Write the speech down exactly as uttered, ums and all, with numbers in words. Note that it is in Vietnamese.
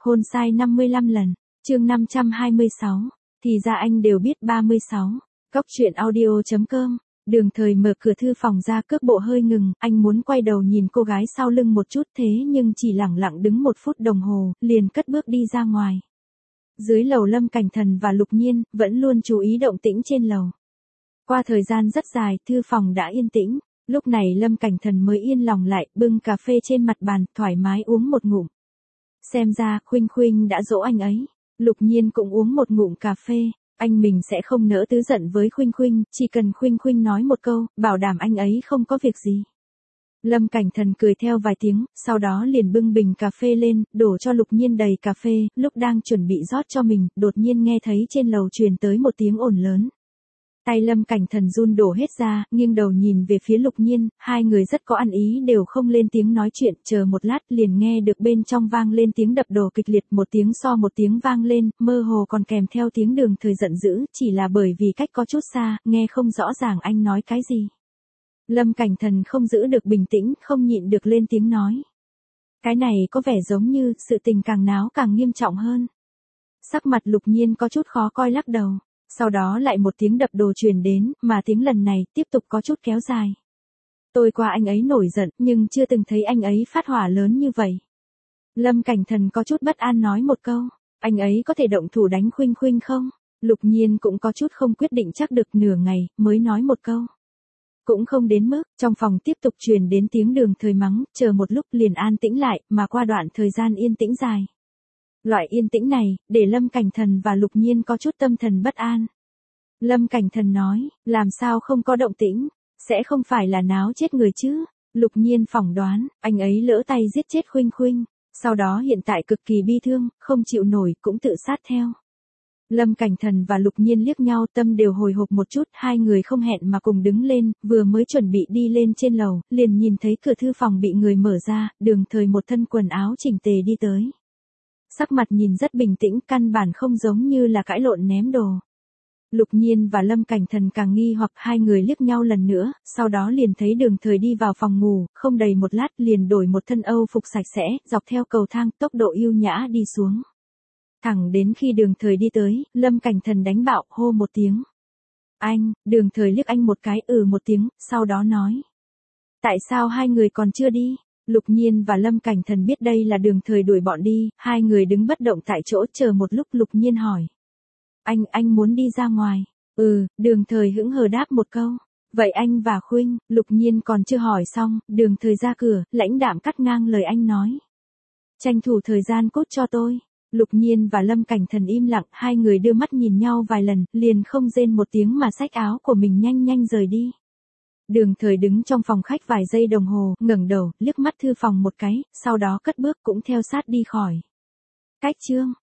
Hôn sai năm mươi lăm lần, chương năm trăm hai mươi sáu, thì ra anh đều biết ba mươi sáu. Góc truyện audio.com, Đường Thời mở cửa thư phòng ra, cước bộ hơi ngừng, anh muốn quay đầu nhìn cô gái sau lưng một chút, thế nhưng chỉ lẳng lặng đứng một phút đồng hồ, liền cất bước đi ra ngoài. Dưới lầu Lâm Cảnh Thần và Lục Nhiên, vẫn luôn chú ý động tĩnh trên lầu. Qua thời gian rất dài, thư phòng đã yên tĩnh, lúc này Lâm Cảnh Thần mới yên lòng lại, bưng cà phê trên mặt bàn, thoải mái uống một ngụm. Xem ra, Khuynh Khuynh đã dỗ anh ấy. Lục Nhiên cũng uống một ngụm cà phê, anh mình sẽ không nỡ tứ giận với Khuynh Khuynh, chỉ cần Khuynh Khuynh nói một câu, bảo đảm anh ấy không có việc gì. Lâm Cảnh Thần cười theo vài tiếng, sau đó liền bưng bình cà phê lên, đổ cho Lục Nhiên đầy cà phê, lúc đang chuẩn bị rót cho mình, đột nhiên nghe thấy trên lầu truyền tới một tiếng ồn lớn. Tay Lâm Cảnh Thần run đổ hết ra, nghiêng đầu nhìn về phía Lục Nhiên, hai người rất có ăn ý đều không lên tiếng nói chuyện, chờ một lát liền nghe được bên trong vang lên tiếng đập đồ kịch liệt, một tiếng so một tiếng vang lên, mơ hồ còn kèm theo tiếng Đường Thời giận dữ, chỉ là bởi vì cách có chút xa, nghe không rõ ràng anh nói cái gì. Lâm Cảnh Thần không giữ được bình tĩnh, không nhịn được lên tiếng nói. Cái này có vẻ giống như, sự tình càng náo càng nghiêm trọng hơn. Sắc mặt Lục Nhiên có chút khó coi lắc đầu. Sau đó lại một tiếng đập đồ truyền đến, mà tiếng lần này tiếp tục có chút kéo dài. Tôi qua anh ấy nổi giận, nhưng chưa từng thấy anh ấy phát hỏa lớn như vậy. Lâm Cảnh Thần có chút bất an nói một câu, anh ấy có thể động thủ đánh Khuynh Khuynh không? Lục Nhiên cũng có chút không quyết định chắc được, nửa ngày, mới nói một câu. Cũng không đến mức, trong phòng tiếp tục truyền đến tiếng Đường Thời mắng, chờ một lúc liền an tĩnh lại, mà qua đoạn thời gian yên tĩnh dài. Loại yên tĩnh này, để Lâm Cảnh Thần và Lục Nhiên có chút tâm thần bất an. Lâm Cảnh Thần nói, làm sao không có động tĩnh, sẽ không phải là náo chết người chứ. Lục Nhiên phỏng đoán, anh ấy lỡ tay giết chết Khuynh Khuynh, sau đó hiện tại cực kỳ bi thương, không chịu nổi, cũng tự sát theo. Lâm Cảnh Thần và Lục Nhiên liếc nhau, tâm đều hồi hộp một chút, hai người không hẹn mà cùng đứng lên, vừa mới chuẩn bị đi lên trên lầu, liền nhìn thấy cửa thư phòng bị người mở ra, Đường Thời một thân quần áo chỉnh tề đi tới. Sắc mặt nhìn rất bình tĩnh, căn bản không giống như là cãi lộn ném đồ. Lục Nhiên và Lâm Cảnh Thần càng nghi hoặc, hai người liếc nhau lần nữa, sau đó liền thấy Đường Thời đi vào phòng ngủ, không đầy một lát liền đổi một thân âu phục sạch sẽ, dọc theo cầu thang, tốc độ yêu nhã đi xuống. Thẳng đến khi Đường Thời đi tới, Lâm Cảnh Thần đánh bạo, hô một tiếng. Anh, Đường Thời liếc anh một cái, ừ một tiếng, sau đó nói. Tại sao hai người còn chưa đi? Lục Nhiên và Lâm Cảnh Thần biết đây là Đường Thời đuổi bọn đi, hai người đứng bất động tại chỗ, chờ một lúc Lục Nhiên hỏi. Anh, anh muốn đi ra ngoài. Ừ, Đường Thời hững hờ đáp một câu. Vậy anh và Khuynh, Lục Nhiên còn chưa hỏi xong, Đường Thời ra cửa, lãnh đạm cắt ngang lời anh nói. Tranh thủ thời gian cút cho tôi. Lục Nhiên và Lâm Cảnh Thần im lặng, hai người đưa mắt nhìn nhau vài lần, liền không rên một tiếng mà xách áo của mình nhanh nhanh rời đi. Đường Thời đứng trong phòng khách vài giây đồng hồ, ngẩng đầu, liếc mắt thư phòng một cái, sau đó cất bước cũng theo sát đi khỏi. Cách chương